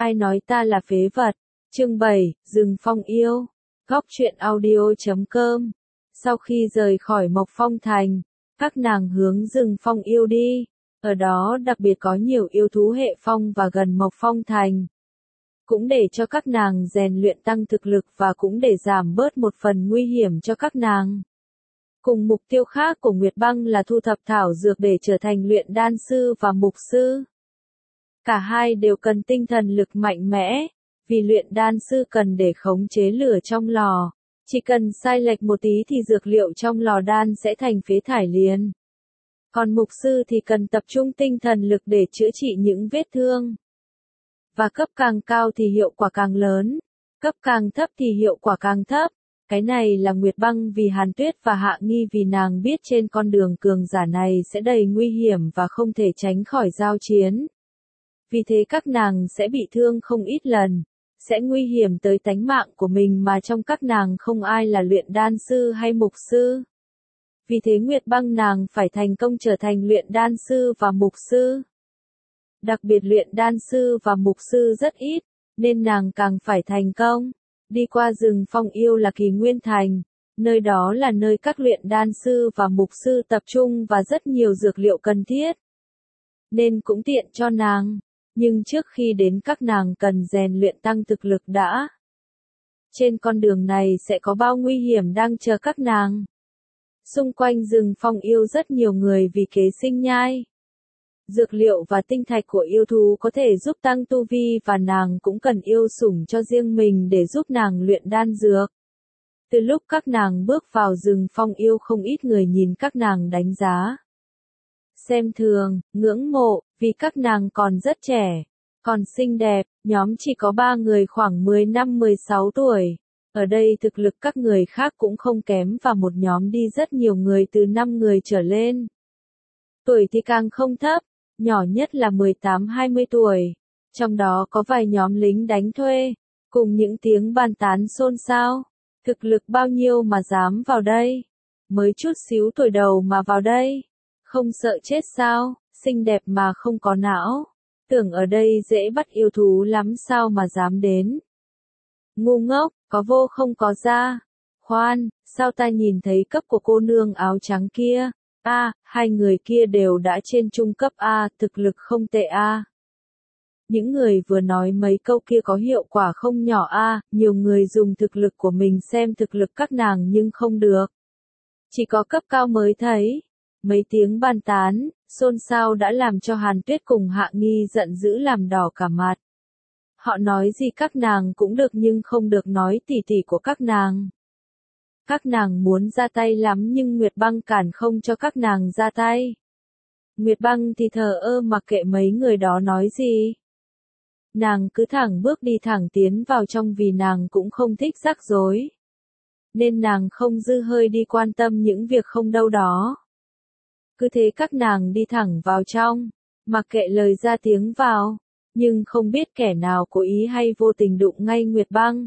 Ai nói ta là phế vật? Chương 7, Rừng Phong Yêu. Góc truyện audio.com. Sau khi rời khỏi Mộc Phong Thành, các nàng hướng Rừng Phong Yêu đi. Ở đó đặc biệt có nhiều yêu thú hệ phong và gần Mộc Phong Thành. Cũng để cho các nàng rèn luyện tăng thực lực và cũng để giảm bớt một phần nguy hiểm cho các nàng. Cùng mục tiêu khác của Nguyệt Băng là thu thập thảo dược để trở thành luyện đan sư và mục sư. Cả hai đều cần tinh thần lực mạnh mẽ, vì luyện đan sư cần để khống chế lửa trong lò. Chỉ cần sai lệch một tí thì dược liệu trong lò đan sẽ thành phế thải liền. Còn mục sư thì cần tập trung tinh thần lực để chữa trị những vết thương. Và cấp càng cao thì hiệu quả càng lớn, cấp càng thấp thì hiệu quả càng thấp. Cái này là Nguyệt Băng vì Hàn Tuyết và Hạ Nghi vì nàng biết trên con đường cường giả này sẽ đầy nguy hiểm và không thể tránh khỏi giao chiến. Vì thế các nàng sẽ bị thương không ít lần, sẽ nguy hiểm tới tánh mạng của mình mà trong các nàng không ai là luyện đan sư hay mục sư. Vì thế Nguyệt Băng nàng phải thành công trở thành luyện đan sư và mục sư. Đặc biệt luyện đan sư và mục sư rất ít, nên nàng càng phải thành công. Đi qua Rừng Phong Yêu là Kỳ Nguyên Thành, nơi đó là nơi các luyện đan sư và mục sư tập trung và rất nhiều dược liệu cần thiết. Nên cũng tiện cho nàng, nhưng trước khi đến các nàng cần rèn luyện tăng thực lực đã. Trên con đường này sẽ có bao nguy hiểm đang chờ các nàng. Xung quanh Rừng Phong Yêu rất nhiều người vì kế sinh nhai. Dược liệu và tinh thạch của yêu thú có thể giúp tăng tu vi và nàng cũng cần yêu sủng cho riêng mình để giúp nàng luyện đan dược. Từ lúc các nàng bước vào Rừng Phong Yêu không ít người nhìn các nàng đánh giá. Xem thường, ngưỡng mộ, vì các nàng còn rất trẻ, còn xinh đẹp, nhóm chỉ có 3 người khoảng 15-16 tuổi. Ở đây thực lực các người khác cũng không kém và một nhóm đi rất nhiều người từ 5 người trở lên. Tuổi thì càng không thấp, nhỏ nhất là 18-20 tuổi. Trong đó có vài nhóm lính đánh thuê, cùng những tiếng bàn tán xôn xao. Thực lực bao nhiêu mà dám vào đây? Mới chút xíu tuổi đầu mà vào đây? Không sợ chết sao? Xinh đẹp mà không có não. Tưởng ở đây dễ bắt yêu thú lắm sao mà dám đến? Ngu ngốc, có vô không có ra. Khoan, sao ta nhìn thấy cấp của cô nương áo trắng kia? Hai người kia đều đã trên trung cấp A, thực lực không tệ A. Những người vừa nói mấy câu kia có hiệu quả không nhỏ A, nhiều người dùng thực lực của mình xem thực lực các nàng nhưng không được. Chỉ có cấp cao mới thấy. Mấy tiếng bàn tán, xôn xao đã làm cho Hàn Tuyết cùng Hạ Nghi giận dữ làm đỏ cả mặt. Họ nói gì các nàng cũng được nhưng không được nói tỉ tỉ của các nàng. Các nàng muốn ra tay lắm nhưng Nguyệt Băng cản không cho các nàng ra tay. Nguyệt Băng thì thờ ơ mặc kệ mấy người đó nói gì. Nàng cứ thẳng bước đi thẳng tiến vào trong vì nàng cũng không thích rắc rối. Nên nàng không dư hơi đi quan tâm những việc không đâu đó. Cứ thế các nàng đi thẳng vào trong, mặc kệ lời ra tiếng vào, nhưng không biết kẻ nào cố ý hay vô tình đụng ngay Nguyệt Băng.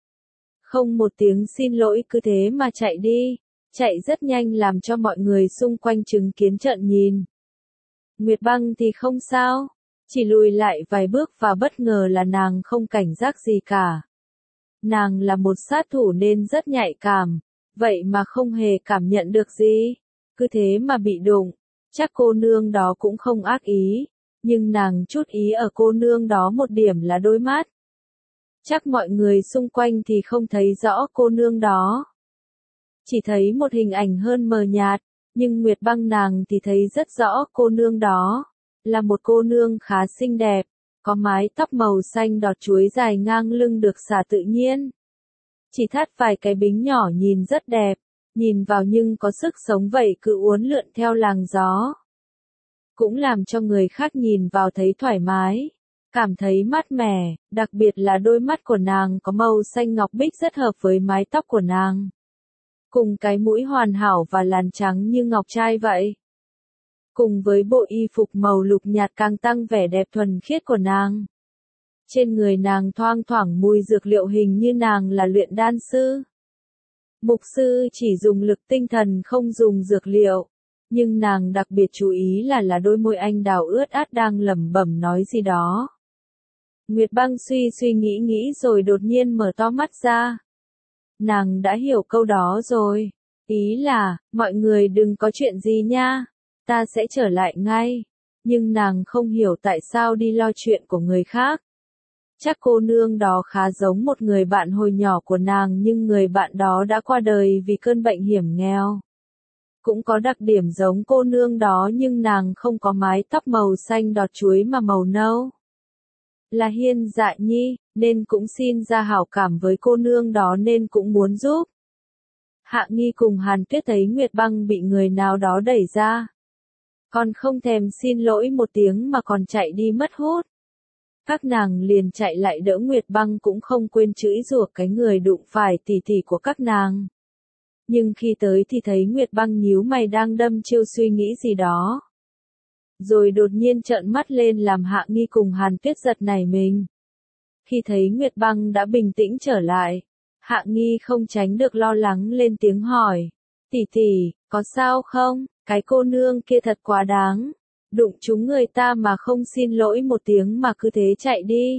Không một tiếng xin lỗi cứ thế mà chạy đi, chạy rất nhanh làm cho mọi người xung quanh chứng kiến trợn nhìn. Nguyệt Băng thì không sao, chỉ lùi lại vài bước và bất ngờ là nàng không cảnh giác gì cả. Nàng là một sát thủ nên rất nhạy cảm, vậy mà không hề cảm nhận được gì, cứ thế mà bị đụng. Chắc cô nương đó cũng không ác ý, nhưng nàng chút ý ở cô nương đó một điểm là đôi mắt. Chắc mọi người xung quanh thì không thấy rõ cô nương đó. Chỉ thấy một hình ảnh hơn mờ nhạt, nhưng Nguyệt Băng nàng thì thấy rất rõ cô nương đó. Là một cô nương khá xinh đẹp, có mái tóc màu xanh đọt chuối dài ngang lưng được xả tự nhiên. Chỉ thắt vài cái bính nhỏ nhìn rất đẹp, nhìn vào nhưng có sức sống vậy cứ uốn lượn theo làn gió. Cũng làm cho người khác nhìn vào thấy thoải mái. Cảm thấy mát mẻ, đặc biệt là đôi mắt của nàng có màu xanh ngọc bích rất hợp với mái tóc của nàng. Cùng cái mũi hoàn hảo và làn trắng như ngọc trai vậy. Cùng với bộ y phục màu lục nhạt càng tăng vẻ đẹp thuần khiết của nàng. Trên người nàng thoang thoảng mùi dược liệu hình như nàng là luyện đan sư. Mục sư chỉ dùng lực tinh thần không dùng dược liệu. Nhưng nàng đặc biệt chú ý là đôi môi anh đào ướt át đang lẩm bẩm nói gì đó. Nguyệt Băng suy suy nghĩ rồi đột nhiên mở to mắt ra. Nàng đã hiểu câu đó rồi. Ý là, mọi người đừng có chuyện gì nha. Ta sẽ trở lại ngay. Nhưng nàng không hiểu tại sao đi lo chuyện của người khác. Chắc cô nương đó khá giống một người bạn hồi nhỏ của nàng, nhưng người bạn đó đã qua đời vì cơn bệnh hiểm nghèo. Cũng có đặc điểm giống cô nương đó nhưng nàng không có mái tóc màu xanh đọt chuối mà màu nâu. Là Hiên Dạ Nhi, nên cũng xin ra hảo cảm với cô nương đó nên cũng muốn giúp. Hạ Nghi cùng Hàn Tuyết thấy Nguyệt Băng bị người nào đó đẩy ra. Còn không thèm xin lỗi một tiếng mà còn chạy đi mất hút. Các nàng liền chạy lại đỡ Nguyệt Băng, cũng không quên chửi rủa cái người đụng phải tỷ tỷ của các nàng. Nhưng khi tới thì thấy Nguyệt Băng nhíu mày đang đâm chiêu suy nghĩ gì đó. Rồi đột nhiên trợn mắt lên làm Hạ Nghi cùng Hàn Tuyết giật nảy mình. Khi thấy Nguyệt Băng đã bình tĩnh trở lại, Hạ Nghi không tránh được lo lắng lên tiếng hỏi. Tỷ tỷ, có sao không? Cái cô nương kia thật quá đáng. Đụng trúng người ta mà không xin lỗi một tiếng mà cứ thế chạy đi.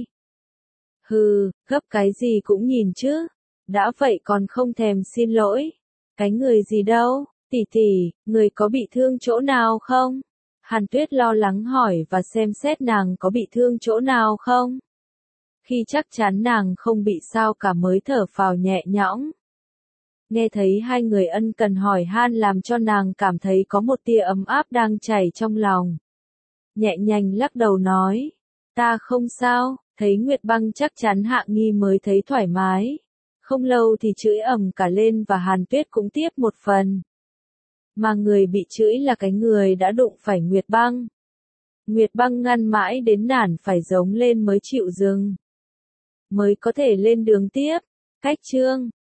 Hừ, gấp cái gì cũng nhìn chứ. Đã vậy còn không thèm xin lỗi. Cái người gì đâu, tỷ tỷ, người có bị thương chỗ nào không? Hàn Tuyết lo lắng hỏi và xem xét nàng có bị thương chỗ nào không. Khi chắc chắn nàng không bị sao cả mới thở phào nhẹ nhõm. Nghe thấy hai người ân cần hỏi han làm cho nàng cảm thấy có một tia ấm áp đang chảy trong lòng. Nhẹ nhàng lắc đầu nói, ta không sao. Thấy Nguyệt Băng chắc chắn Hạ Nghi mới thấy thoải mái. Không lâu thì chửi ầm cả lên và Hàn Tuyết cũng tiếp một phần. Mà người bị chửi là cái người đã đụng phải Nguyệt Băng. Nguyệt Băng ngăn mãi đến nản phải giống lên mới chịu dừng. Mới có thể lên đường tiếp. Cách chương